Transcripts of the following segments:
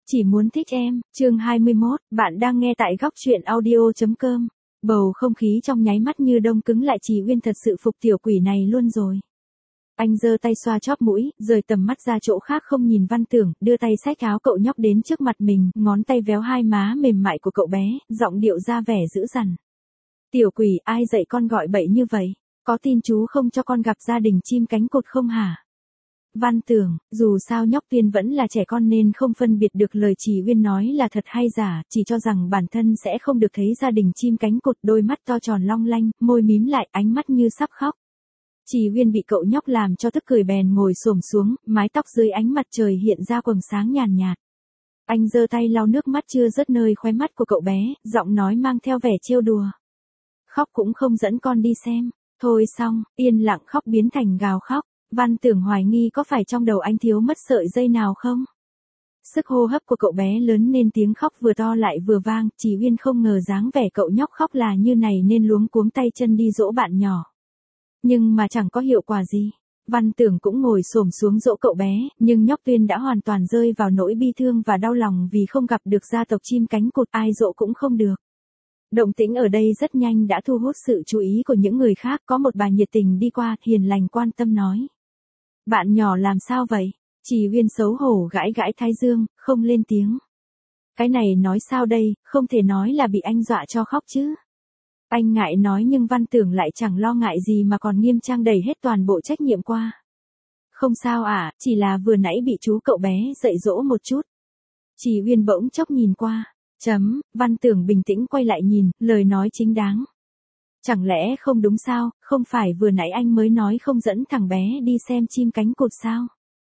Chỉ muốn thích em, chương 21, bạn đang nghe tại góc truyện audio.com. Bầu không khí trong nháy mắt như đông cứng lại, Chỉ Uyên thật sự phục tiểu quỷ này luôn rồi. Anh giơ tay xoa chóp mũi, rời tầm mắt ra chỗ khác không nhìn Văn Tưởng, đưa tay xách áo cậu nhóc đến trước mặt mình, ngón tay véo hai má mềm mại của cậu bé, giọng điệu ra vẻ dữ dằn. Tiểu quỷ, ai dạy con gọi bậy như vậy? Có tin chú không cho con gặp gia đình chim cánh cụt không hả? Văn Tưởng, dù sao nhóc Tuyên vẫn là trẻ con nên không phân biệt được lời Chỉ Uyên nói là thật hay giả, chỉ cho rằng bản thân sẽ không được thấy gia đình chim cánh cụt, đôi mắt to tròn long lanh, môi mím lại, ánh mắt như sắp khóc. Chỉ Uyên bị cậu nhóc làm cho tức cười bèn ngồi xổm xuống, mái tóc dưới ánh mặt trời hiện ra quầng sáng nhàn nhạt. Anh giơ tay lau nước mắt chưa rớt nơi khóe mắt của cậu bé, giọng nói mang theo vẻ trêu đùa. Khóc cũng không dẫn con đi xem. Thôi xong, yên lặng khóc biến thành gào khóc. Văn Tưởng hoài nghi có phải trong đầu anh thiếu mất sợi dây nào không? Sức hô hấp của cậu bé lớn nên tiếng khóc vừa to lại vừa vang, Chỉ Uyên không ngờ dáng vẻ cậu nhóc khóc là như này nên luống cuống tay chân đi dỗ bạn nhỏ. Nhưng mà chẳng có hiệu quả gì. Văn Tưởng cũng ngồi xổm xuống dỗ cậu bé, nhưng nhóc Tuyên đã hoàn toàn rơi vào nỗi bi thương và đau lòng vì không gặp được gia tộc chim cánh cụt, ai dỗ cũng không được. Động tĩnh ở đây rất nhanh đã thu hút sự chú ý của những người khác, có một bà nhiệt tình đi qua, hiền lành quan tâm nói. Bạn nhỏ làm sao vậy? Chỉ Uyên xấu hổ gãi gãi thái dương, không lên tiếng. Cái này nói sao đây, không thể nói là bị anh dọa cho khóc chứ. Anh ngại nói nhưng Văn Tưởng lại chẳng lo ngại gì mà còn nghiêm trang đẩy hết toàn bộ trách nhiệm qua. Không sao à, chỉ là vừa nãy bị chú cậu bé dạy dỗ một chút. Chỉ Uyên bỗng chốc nhìn qua. Văn Tưởng bình tĩnh quay lại nhìn, lời nói chính đáng. Chẳng lẽ không đúng sao, không phải vừa nãy anh mới nói không dẫn thằng bé đi xem chim cánh cụt sao?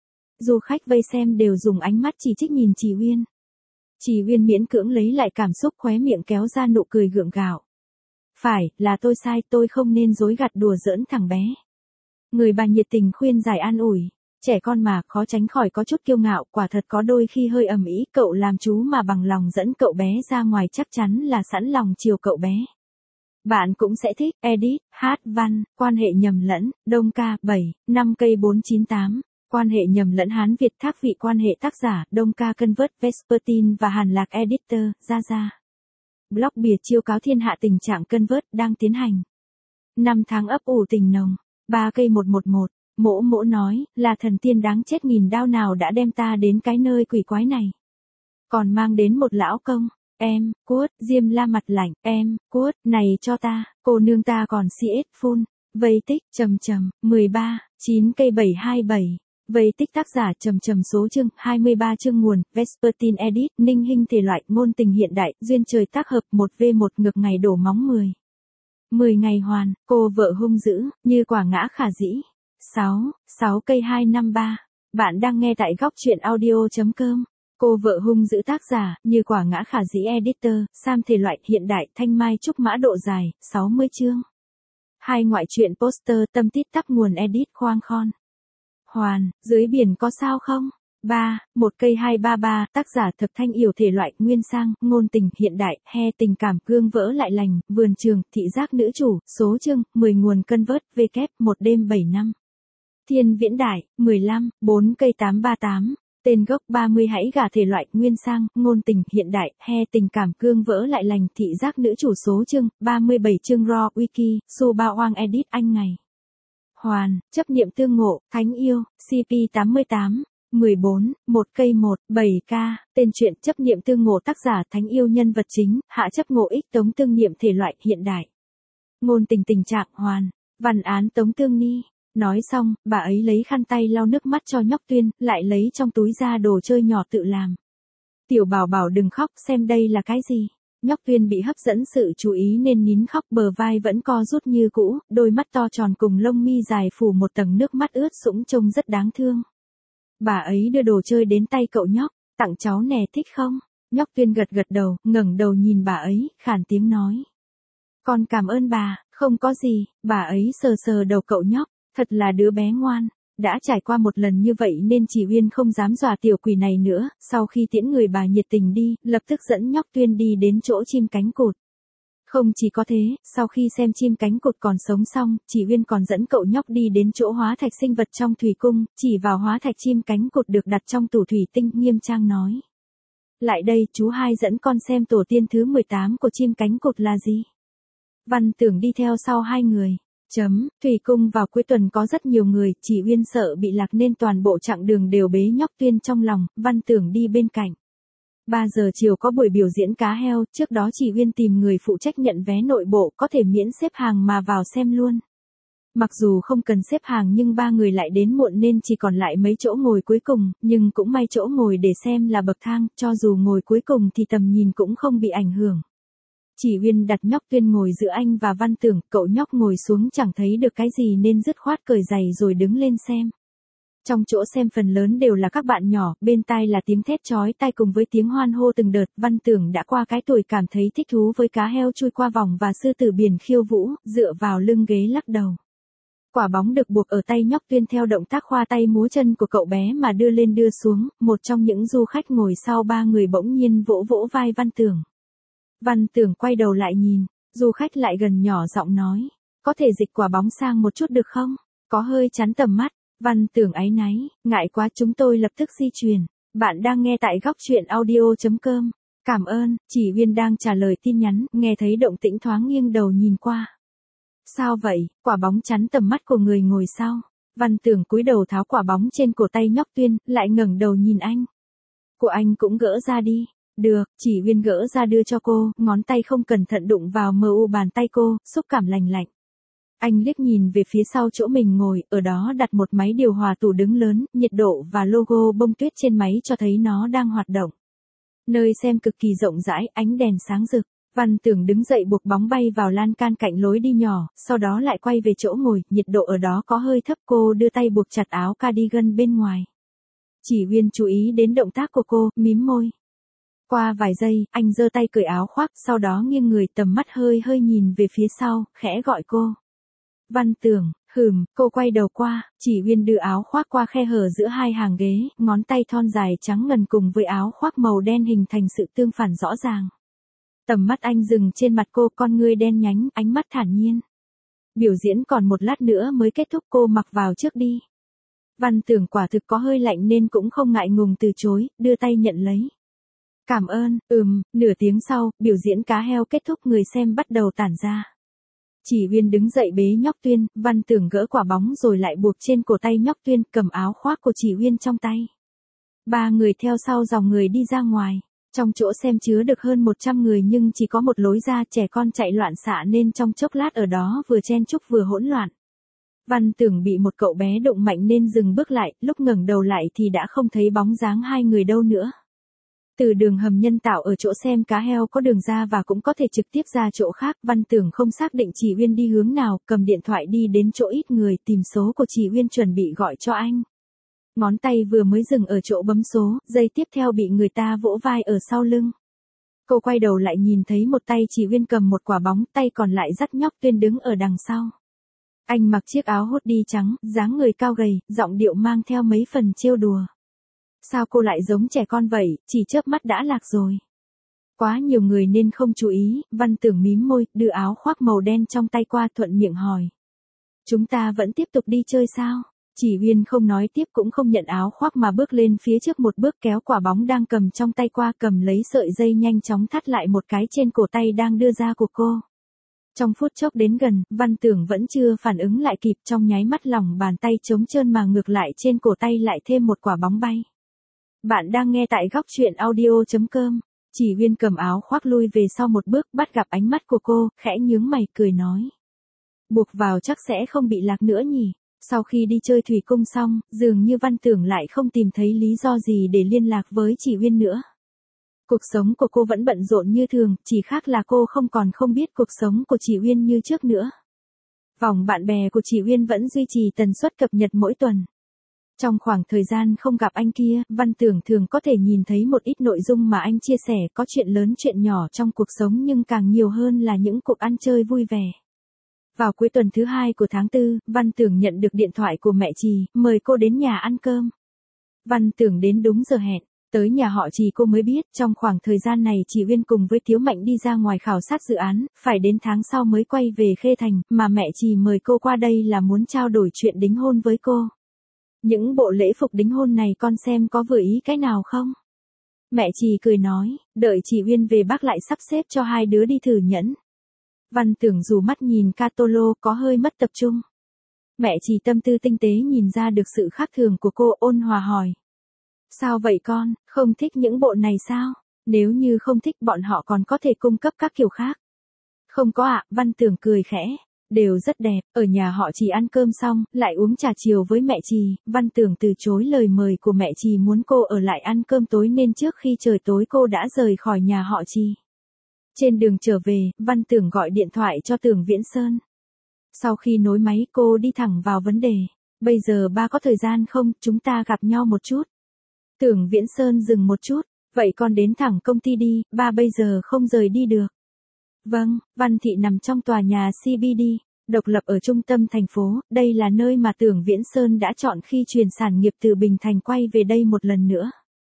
Du khách vây xem đều dùng ánh mắt chỉ trích nhìn Chỉ Uyên. Chỉ Uyên miễn cưỡng lấy lại cảm xúc, khóe miệng kéo ra nụ cười gượng gạo. Phải, là tôi sai, tôi không nên dối gạt đùa giỡn thằng bé. Người bà nhiệt tình khuyên giải an ủi. Trẻ con mà, khó tránh khỏi có chút kiêu ngạo, quả thật có đôi khi hơi ầm ĩ, cậu làm chú mà bằng lòng dẫn cậu bé ra ngoài chắc chắn là sẵn lòng chiều cậu bé. Bạn cũng sẽ thích. Edit, hát văn, quan hệ nhầm lẫn, Đông Ca, 7, 5 cây 498. Quan hệ nhầm lẫn Hán Việt thác vị, quan hệ tác giả, Đông Ca Convert, Vespertine và Hàn Lạc Editor, ra. Blog bìa chiêu cáo thiên hạ tình trạng Convert đang tiến hành. 5 tháng ấp ủ tình nồng. 3 cây 111. Mỗ mỗ nói, là thần tiên đáng chết nghìn đao nào đã đem ta đến cái nơi quỷ quái này. Còn mang đến một lão công. Em, cuốt, Diêm La mặt lạnh, em, cuốt, này cho ta, cô nương ta còn CS full. Vây tích, 13, 9 cây 727. Vây tích tác giả, số chương, 23 chương nguồn, Vespertine Edit, Ninh Hinh thể loại, ngôn tình hiện đại, duyên trời tác hợp, 1v1 ngược ngày đổ móng 10. 10 ngày hoàn, cô vợ hung dữ, như quả ngã khả dĩ. 6 cây 253. Bạn đang nghe tại góc truyện audio.com. Cô vợ hung dữ tác giả, như quả ngã khả dĩ editor, Sam thể loại, hiện đại, thanh mai trúc mã độ dài, 60 chương. 2 ngoại truyện poster, tâm tít tắp nguồn edit khoang khon. Hoàn, dưới biển có sao không? 1 cây 233, tác giả Thập Thanh Yểu thể loại, nguyên sang, ngôn tình, hiện đại, he tình cảm, gương vỡ lại lành, vườn trường, thị giác nữ chủ, số chương, 10 nguồn Convert, W, 1 đêm 7 năm. Thiên Viễn Đại, 15, 4 cây 838. Tên gốc 30 hãy gả thể loại, nguyên sang, ngôn tình, hiện đại, he tình cảm, gương vỡ lại lành, thị giác nữ chủ, số chương, 37 chương raw, wiki, su bao oang edit anh ngày. Hoàn, chấp niệm tương ngộ, thánh yêu, CP 88. 14, 1 cây 1, 7k, tên truyện chấp niệm tương ngộ tác giả thánh yêu nhân vật chính, hạ chấp ngộ ích tống tương niệm thể loại, hiện đại. Ngôn tình tình trạng hoàn, văn án tống tương ni. Nói xong, bà ấy lấy khăn tay lau nước mắt cho nhóc Tuyên, lại lấy trong túi ra đồ chơi nhỏ tự làm. Tiểu bảo bảo đừng khóc, xem đây là cái gì. Nhóc Tuyên bị hấp dẫn sự chú ý nên nín khóc, bờ vai vẫn co rút như cũ, đôi mắt to tròn cùng lông mi dài phủ một tầng nước mắt ướt sũng trông rất đáng thương. Bà ấy đưa đồ chơi đến tay cậu nhóc, tặng cháu nè, thích không? Nhóc Tuyên gật gật đầu, ngẩng đầu nhìn bà ấy, khàn tiếng nói. Con cảm ơn bà, không có gì, bà ấy sờ sờ đầu cậu nhóc, thật là đứa bé ngoan. Đã trải qua một lần như vậy nên Chỉ Uyên không dám dọa tiểu quỷ này nữa, sau khi tiễn người bà nhiệt tình đi, lập tức dẫn nhóc Tuyên đi đến chỗ chim cánh cụt. Không chỉ có thế, sau khi xem chim cánh cụt còn sống xong, Chỉ Uyên còn dẫn cậu nhóc đi đến chỗ hóa thạch sinh vật trong thủy cung, chỉ vào hóa thạch chim cánh cụt được đặt trong tủ thủy tinh, nghiêm trang nói. lại đây, chú hai dẫn con xem tổ tiên thứ 18 của chim cánh cụt là gì. Văn Tưởng đi theo sau hai người. Thủy cung vào cuối tuần có rất nhiều người, chỉ Uyên sợ bị lạc nên toàn bộ chặng đường đều bế nhóc Tuyên trong lòng, Văn Tưởng đi bên cạnh. 3 giờ chiều có buổi biểu diễn cá heo, trước đó chỉ Uyên tìm người phụ trách nhận vé nội bộ, có thể miễn xếp hàng mà vào xem luôn. Mặc dù không cần xếp hàng nhưng 3 người lại đến muộn nên chỉ còn lại mấy chỗ ngồi cuối cùng, nhưng cũng may chỗ ngồi để xem là bậc thang, cho dù ngồi cuối cùng thì tầm nhìn cũng không bị ảnh hưởng. Chỉ Uyên đặt nhóc Tuyên ngồi giữa anh và Văn Tưởng, cậu nhóc ngồi xuống chẳng thấy được cái gì nên dứt khoát cởi giày rồi đứng lên xem. Trong chỗ xem phần lớn đều là các bạn nhỏ, bên tai là tiếng thét chói tai cùng với tiếng hoan hô từng đợt. Văn Tưởng đã qua cái tuổi cảm thấy thích thú với cá heo chui qua vòng và sư tử biển khiêu vũ, dựa vào lưng ghế lắc đầu. Quả bóng được buộc ở tay nhóc Tuyên theo động tác khoa tay múa chân của cậu bé mà đưa lên đưa xuống, một trong những du khách ngồi sau 3 người bỗng nhiên vỗ vỗ vai Văn Tưởng. Văn Tưởng quay đầu lại nhìn, du khách lại gần nhỏ giọng nói, có thể dịch quả bóng sang một chút được không? Có hơi chắn tầm mắt. Văn Tưởng áy náy, ngại quá, chúng tôi lập tức di chuyển. Bạn đang nghe tại góc truyện audio.com. Cảm ơn, chỉ Uyên đang trả lời tin nhắn, nghe thấy động tĩnh thoáng nghiêng đầu nhìn qua. Sao vậy? Quả bóng chắn tầm mắt của người ngồi sau. Văn Tưởng cúi đầu tháo quả bóng trên cổ tay nhóc Tuyên, lại ngẩng đầu nhìn anh. Của anh cũng gỡ ra đi. Được, chỉ Uyên gỡ ra đưa cho cô, ngón tay không cẩn thận đụng vào mu bàn tay cô, xúc cảm lành lạnh. Anh liếc nhìn về phía sau chỗ mình ngồi, ở đó đặt một máy điều hòa tủ đứng lớn, nhiệt độ và logo bông tuyết trên máy cho thấy nó đang hoạt động. Nơi xem cực kỳ rộng rãi, ánh đèn sáng rực. Văn Tưởng đứng dậy buộc bóng bay vào lan can cạnh lối đi nhỏ, sau đó lại quay về chỗ ngồi, nhiệt độ ở đó có hơi thấp, cô đưa tay buộc chặt áo cardigan bên ngoài. Chỉ Uyên chú ý đến động tác của cô, mím môi. Qua vài giây, anh giơ tay cởi áo khoác, sau đó nghiêng người, tầm mắt hơi nhìn về phía sau, khẽ gọi cô. Văn Tưởng, cô quay đầu qua, chỉ Uyên đưa áo khoác qua khe hở giữa hai hàng ghế, ngón tay thon dài trắng ngần cùng với áo khoác màu đen hình thành sự tương phản rõ ràng. Tầm mắt anh dừng trên mặt cô, con ngươi đen nhánh, ánh mắt thản nhiên. Biểu diễn còn một lát nữa mới kết thúc, cô mặc vào trước đi. Văn Tưởng quả thực có hơi lạnh nên cũng không ngại ngùng từ chối, đưa tay nhận lấy. Cảm ơn, nửa tiếng sau, biểu diễn cá heo kết thúc, người xem bắt đầu tản ra. Chỉ Uyên đứng dậy bế nhóc Tuyên, Văn Tưởng gỡ quả bóng rồi lại buộc trên cổ tay nhóc Tuyên, cầm áo khoác của Chỉ Uyên trong tay. 3 người theo sau dòng người đi ra ngoài. Trong chỗ xem chứa được hơn 100 người nhưng chỉ có một lối ra, trẻ con chạy loạn xạ nên trong chốc lát ở đó vừa chen chúc vừa hỗn loạn. Văn Tưởng bị một cậu bé đụng mạnh nên dừng bước lại, lúc ngẩng đầu lại thì đã không thấy bóng dáng hai người đâu nữa. Từ đường hầm nhân tạo ở chỗ xem cá heo có đường ra và cũng có thể trực tiếp ra chỗ khác, Văn Tưởng không xác định Chỉ Uyên đi hướng nào, cầm điện thoại đi đến chỗ ít người, tìm số của Chỉ Uyên chuẩn bị gọi cho anh. Ngón tay vừa mới dừng ở chỗ bấm số, giây tiếp theo bị người ta vỗ vai ở sau lưng. Cô quay đầu lại nhìn thấy một tay Chỉ Uyên cầm một quả bóng, tay còn lại dắt nhóc Tuyên đứng ở đằng sau. Anh mặc chiếc áo hoodie trắng, dáng người cao gầy, giọng điệu mang theo mấy phần trêu đùa. Sao cô lại giống trẻ con vậy, chỉ chớp mắt đã lạc rồi. Quá nhiều người nên không chú ý, Văn Tưởng mím môi, đưa áo khoác màu đen trong tay qua, thuận miệng hỏi. Chúng ta vẫn tiếp tục đi chơi sao? Chỉ Uyên không nói tiếp cũng không nhận áo khoác mà bước lên phía trước một bước, kéo quả bóng đang cầm trong tay qua, cầm lấy sợi dây nhanh chóng thắt lại một cái trên cổ tay đang đưa ra của cô. Trong phút chốc đến gần, Văn Tưởng vẫn chưa phản ứng lại kịp, trong nháy mắt lòng bàn tay trống trơn mà ngược lại trên cổ tay lại thêm một quả bóng bay. Bạn đang nghe tại góc truyện audio.com. Chỉ Uyên cầm áo khoác lui về sau một bước, bắt gặp ánh mắt của cô, khẽ nhướng mày cười nói. Buộc vào chắc sẽ không bị lạc nữa nhỉ. Sau khi đi chơi thủy cung xong, dường như Văn Tưởng lại không tìm thấy lý do gì để liên lạc với Chỉ Uyên nữa. Cuộc sống của cô vẫn bận rộn như thường, chỉ khác là cô không biết cuộc sống của Chỉ Uyên như trước nữa. Vòng bạn bè của Chỉ Uyên vẫn duy trì tần suất cập nhật mỗi tuần. Trong khoảng thời gian không gặp anh kia, Văn Tưởng thường có thể nhìn thấy một ít nội dung mà anh chia sẻ, có chuyện lớn chuyện nhỏ trong cuộc sống nhưng càng nhiều hơn là những cuộc ăn chơi vui vẻ. Vào cuối tuần thứ 2 của tháng 4, Văn Tưởng nhận được điện thoại của mẹ Trì, mời cô đến nhà ăn cơm. Văn Tưởng đến đúng giờ hẹn, tới nhà họ Trì cô mới biết, trong khoảng thời gian này Chỉ Uyên cùng với Thiếu Mạnh đi ra ngoài khảo sát dự án, phải đến tháng sau mới quay về Khê Thành, mà mẹ Trì mời cô qua đây là muốn trao đổi chuyện đính hôn với cô. Những bộ lễ phục đính hôn này con xem có vừa ý cái nào không? Mẹ Trì cười nói, đợi chị Uyên về bác lại sắp xếp cho hai đứa đi thử nhẫn. Văn Tưởng dù mắt nhìn Catolo có hơi mất tập trung. Mẹ Trì tâm tư tinh tế nhìn ra được sự khác thường của cô, ôn hòa hỏi. Sao vậy con, không thích những bộ này sao? Nếu như không thích bọn họ còn có thể cung cấp các kiểu khác. Không có ạ, Văn Tưởng cười khẽ. Đều rất đẹp, ở nhà họ Trì ăn cơm xong, lại uống trà chiều với mẹ Trì, Văn Tưởng từ chối lời mời của mẹ Trì muốn cô ở lại ăn cơm tối nên trước khi trời tối cô đã rời khỏi nhà họ Trì. Trên đường trở về, Văn Tưởng gọi điện thoại cho Tưởng Viễn Sơn. Sau khi nối máy cô đi thẳng vào vấn đề. Bây giờ ba có thời gian không, chúng ta gặp nhau một chút. Tưởng Viễn Sơn dừng một chút, vậy con đến thẳng công ty đi, ba bây giờ không rời đi được. Vâng, Văn Thị nằm trong tòa nhà CBD, độc lập ở trung tâm thành phố, đây là nơi mà Tưởng Viễn Sơn đã chọn khi chuyển sản nghiệp từ Bình Thành quay về đây một lần nữa.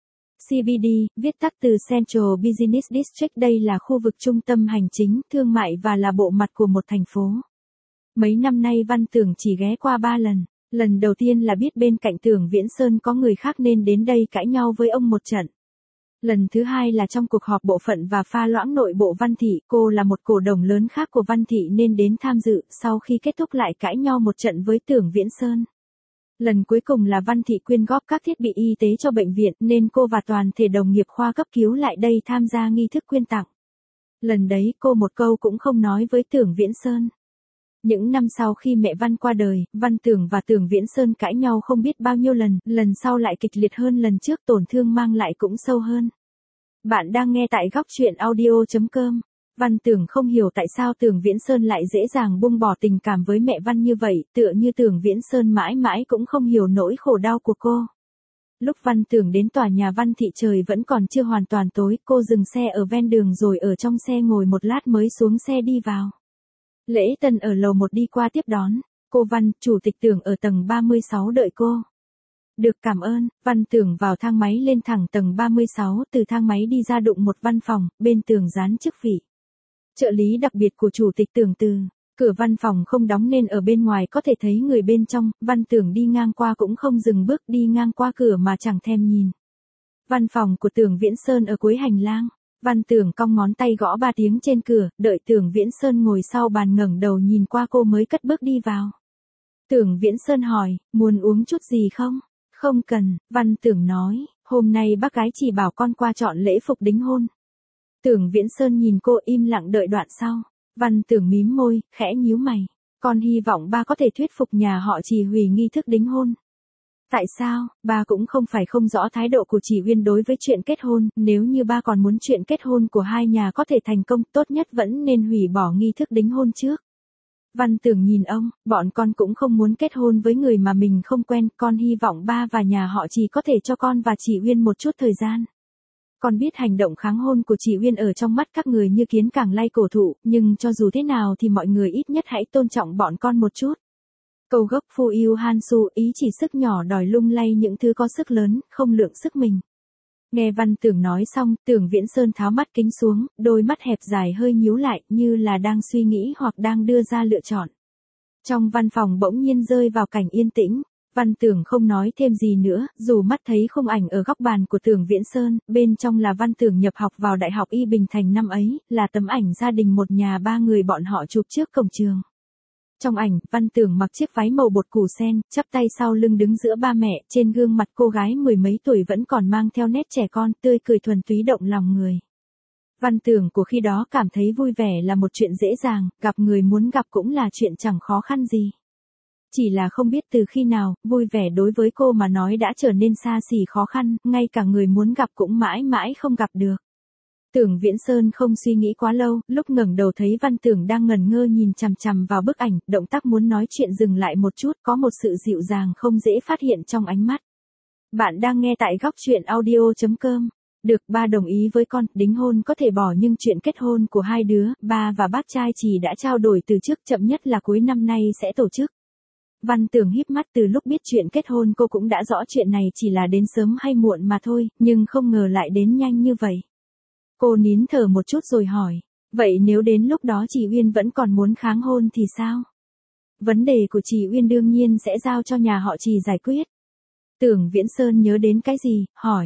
CBD, viết tắt từ Central Business District, đây là khu vực trung tâm hành chính, thương mại và là bộ mặt của một thành phố. Mấy năm nay Văn Tưởng chỉ ghé qua 3 lần. Lần đầu tiên là biết bên cạnh Tưởng Viễn Sơn có người khác nên đến đây cãi nhau với ông một trận. Lần thứ hai là trong cuộc họp bộ phận và pha loãng nội bộ Văn Thị, cô là một cổ đông lớn khác của Văn Thị nên đến tham dự, sau khi kết thúc lại cãi nhau một trận với Tưởng Viễn Sơn. Lần cuối cùng là Văn Thị quyên góp các thiết bị y tế cho bệnh viện nên cô và toàn thể đồng nghiệp khoa cấp cứu lại đây tham gia nghi thức quyên tặng. Lần đấy cô một câu cũng không nói với Tưởng Viễn Sơn. Những năm sau khi mẹ Văn qua đời, Văn Tưởng và Tưởng Viễn Sơn cãi nhau không biết bao nhiêu lần, lần sau lại kịch liệt hơn lần trước, tổn thương mang lại cũng sâu hơn. Bạn đang nghe tại góc truyện audio.com. Văn Tưởng không hiểu tại sao Tưởng Viễn Sơn lại dễ dàng buông bỏ tình cảm với mẹ Văn như vậy, tựa như Tưởng Viễn Sơn mãi mãi cũng không hiểu nỗi khổ đau của cô. Lúc Văn Tưởng đến tòa nhà Văn Thị trời vẫn còn chưa hoàn toàn tối, cô dừng xe ở ven đường rồi ở trong xe ngồi một lát mới xuống xe đi vào. Lễ Tân ở lầu 1 đi qua tiếp đón. Cô Văn, chủ tịch Tưởng ở tầng 36 đợi cô. Được, cảm ơn. Văn Tưởng vào thang máy lên thẳng tầng 36, từ thang máy đi ra đụng một văn phòng, bên tường dán chức vị. Trợ lý đặc biệt của chủ tịch Tưởng Từ. Cửa văn phòng không đóng nên ở bên ngoài có thể thấy người bên trong, Văn Tưởng đi ngang qua cũng không dừng bước, đi ngang qua cửa mà chẳng thèm nhìn. Văn phòng của Tưởng Viễn Sơn ở cuối hành lang. Văn Tưởng cong ngón tay gõ 3 tiếng trên cửa, đợi Tưởng Viễn Sơn ngồi sau bàn ngẩng đầu nhìn qua cô mới cất bước đi vào. Tưởng Viễn Sơn hỏi, muốn uống chút gì không? Không cần, Văn Tưởng nói, hôm nay bác gái chỉ bảo con qua chọn lễ phục đính hôn. Tưởng Viễn Sơn nhìn cô im lặng đợi đoạn sau. Văn Tưởng mím môi, khẽ nhíu mày. Con hy vọng ba có thể thuyết phục nhà họ Trì hủy nghi thức đính hôn. Tại sao, ba cũng không phải không rõ thái độ của Trì Uyên đối với chuyện kết hôn, nếu như ba còn muốn chuyện kết hôn của hai nhà có thể thành công, tốt nhất vẫn nên hủy bỏ nghi thức đính hôn trước. Văn Tưởng nhìn ông, bọn con cũng không muốn kết hôn với người mà mình không quen, con hy vọng ba và nhà họ Trì có thể cho con và Trì Uyên một chút thời gian. Con biết hành động kháng hôn của Trì Uyên ở trong mắt các người như kiến càng lay cổ thụ, nhưng cho dù thế nào thì mọi người ít nhất hãy tôn trọng bọn con một chút. Câu gốc Phu Yêu Han Su, ý chỉ sức nhỏ đòi lung lay những thứ có sức lớn, không lượng sức mình. Nghe Văn Tưởng nói xong, Tưởng Viễn Sơn tháo mắt kính xuống, đôi mắt hẹp dài hơi nhíu lại, như là đang suy nghĩ hoặc đang đưa ra lựa chọn. Trong văn phòng bỗng nhiên rơi vào cảnh yên tĩnh, Văn Tưởng không nói thêm gì nữa, dù mắt thấy khung ảnh ở góc bàn của Tưởng Viễn Sơn, bên trong là Văn Tưởng nhập học vào Đại học Y Bình Thành năm ấy, là tấm ảnh gia đình một nhà 3 người bọn họ chụp trước cổng trường. Trong ảnh, Văn Tưởng mặc chiếc váy màu bột củ sen, chắp tay sau lưng đứng giữa ba mẹ, trên gương mặt cô gái mười mấy tuổi vẫn còn mang theo nét trẻ con, tươi cười thuần túy động lòng người. Văn Tưởng của khi đó cảm thấy vui vẻ là một chuyện dễ dàng, gặp người muốn gặp cũng là chuyện chẳng khó khăn gì. Chỉ là không biết từ khi nào, vui vẻ đối với cô mà nói đã trở nên xa xỉ khó khăn, ngay cả người muốn gặp cũng mãi mãi không gặp được. Tưởng Viễn Sơn không suy nghĩ quá lâu, lúc ngẩng đầu thấy Văn Tưởng đang ngẩn ngơ nhìn chằm chằm vào bức ảnh, động tác muốn nói chuyện dừng lại một chút, có một sự dịu dàng không dễ phát hiện trong ánh mắt. Bạn đang nghe tại góc truyện audio.com. Được, ba đồng ý với con, đính hôn có thể bỏ nhưng chuyện kết hôn của hai đứa, ba và bác trai Trì đã trao đổi từ trước, chậm nhất là cuối năm nay sẽ tổ chức. Văn Tưởng híp mắt, từ lúc biết chuyện kết hôn cô cũng đã rõ chuyện này chỉ là đến sớm hay muộn mà thôi, nhưng không ngờ lại đến nhanh như vậy. Cô nín thở một chút rồi hỏi, vậy nếu đến lúc đó chị Uyên vẫn còn muốn kháng hôn thì sao? Vấn đề của chị Uyên đương nhiên sẽ giao cho nhà họ Trì giải quyết. Tưởng Viễn Sơn nhớ đến cái gì, hỏi,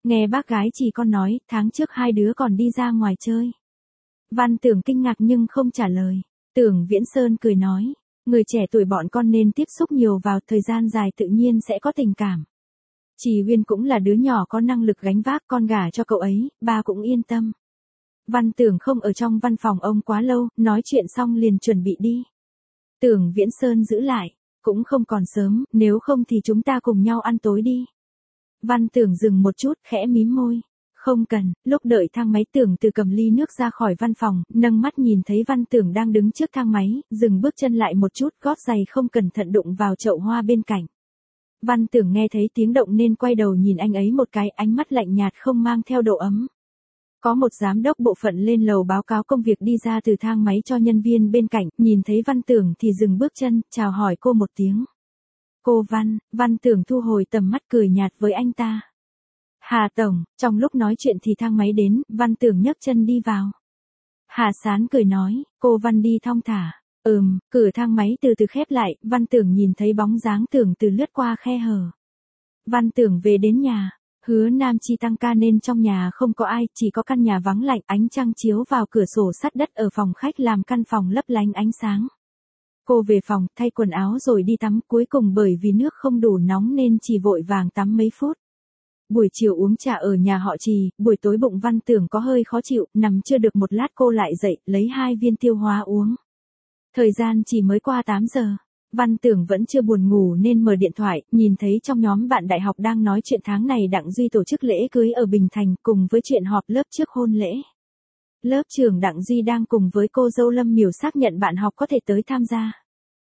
Nghe bác gái chỉ con nói, tháng trước hai đứa còn đi ra ngoài chơi. Văn Tưởng kinh ngạc nhưng không trả lời. Tưởng Viễn Sơn cười nói, người trẻ tuổi bọn con nên tiếp xúc nhiều vào, thời gian dài tự nhiên sẽ có tình cảm. Chỉ Uyên cũng là đứa nhỏ có năng lực gánh vác, con gả cho cậu ấy, ba cũng yên tâm. Văn Tưởng không ở trong văn phòng ông quá lâu, nói chuyện xong liền chuẩn bị đi. Tưởng Viễn Sơn giữ lại, cũng không còn sớm, nếu không thì chúng ta cùng nhau ăn tối đi. Văn Tưởng dừng một chút, khẽ mím môi. Không cần, lúc đợi thang máy Tưởng Từ cầm ly nước ra khỏi văn phòng, nâng mắt nhìn thấy Văn Tưởng đang đứng trước thang máy, dừng bước chân lại một chút, gót giày không cẩn thận đụng vào chậu hoa bên cạnh. Văn Tưởng nghe thấy tiếng động nên quay đầu nhìn anh ấy một cái, ánh mắt lạnh nhạt không mang theo độ ấm. Có một giám đốc bộ phận lên lầu báo cáo công việc đi ra từ thang máy cho nhân viên bên cạnh, nhìn thấy Văn Tưởng thì dừng bước chân, chào hỏi cô một tiếng. Cô Văn Tưởng thu hồi tầm mắt cười nhạt với anh ta. Hà Tổng, trong lúc nói chuyện thì thang máy đến, Văn Tưởng nhấc chân đi vào. Hà Sán cười nói, cô Văn đi thong thả. Cửa thang máy từ từ khép lại, Văn Tưởng nhìn thấy bóng dáng Tưởng Từ lướt qua khe hở. Văn Tưởng về đến nhà, Hứa Nam Chi tăng ca nên trong nhà không có ai, chỉ có căn nhà vắng lạnh, ánh trăng chiếu vào cửa sổ sắt đất ở phòng khách làm căn phòng lấp lánh ánh sáng. Cô về phòng, thay quần áo rồi đi tắm, cuối cùng bởi vì nước không đủ nóng nên chỉ vội vàng tắm mấy phút. Buổi chiều uống trà ở nhà họ Trì, buổi tối bụng Văn Tưởng có hơi khó chịu, nằm chưa được một lát cô lại dậy, lấy 2 viên tiêu hóa uống. Thời gian chỉ mới qua 8 giờ. Văn Tưởng vẫn chưa buồn ngủ nên mở điện thoại, nhìn thấy trong nhóm bạn đại học đang nói chuyện tháng này Đặng Duy tổ chức lễ cưới ở Bình Thành cùng với chuyện họp lớp trước hôn lễ. Lớp trưởng Đặng Duy đang cùng với cô dâu Lâm Miểu xác nhận bạn học có thể tới tham gia.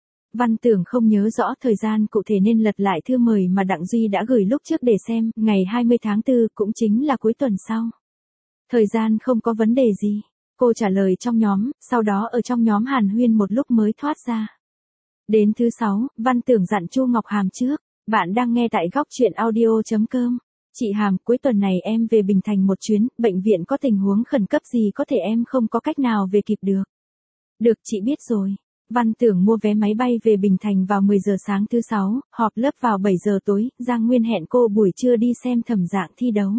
Văn Tưởng không nhớ rõ thời gian cụ thể nên lật lại thư mời mà Đặng Duy đã gửi lúc trước để xem, ngày 20 tháng 4 cũng chính là cuối tuần sau. Thời gian không có vấn đề gì. Cô trả lời trong nhóm, sau đó ở trong nhóm hàn huyên một lúc mới thoát ra. Đến thứ 6, Văn Tưởng dặn Chu Ngọc Hàm trước, bạn đang nghe tại góc truyện audio.com. Chị Hàm, cuối tuần này em về Bình Thành một chuyến, bệnh viện có tình huống khẩn cấp gì có thể em không có cách nào về kịp được. Được, chị biết rồi. Văn Tưởng mua vé máy bay về Bình Thành vào 10 giờ sáng thứ 6, họp lớp vào 7 giờ tối, Giang Nguyên hẹn cô buổi trưa đi xem thẩm dạng thi đấu.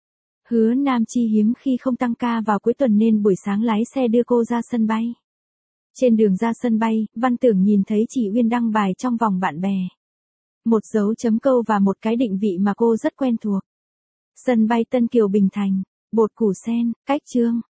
Hứa Nam Chi hiếm khi không tăng ca vào cuối tuần nên buổi sáng lái xe đưa cô ra sân bay. Trên đường ra sân bay, Văn Tưởng nhìn thấy chị Uyên đăng bài trong vòng bạn bè. Một dấu chấm câu và một cái định vị mà cô rất quen thuộc. Sân bay Tân Kiều Bình Thành, Bột Củ Sen, Cách Trương.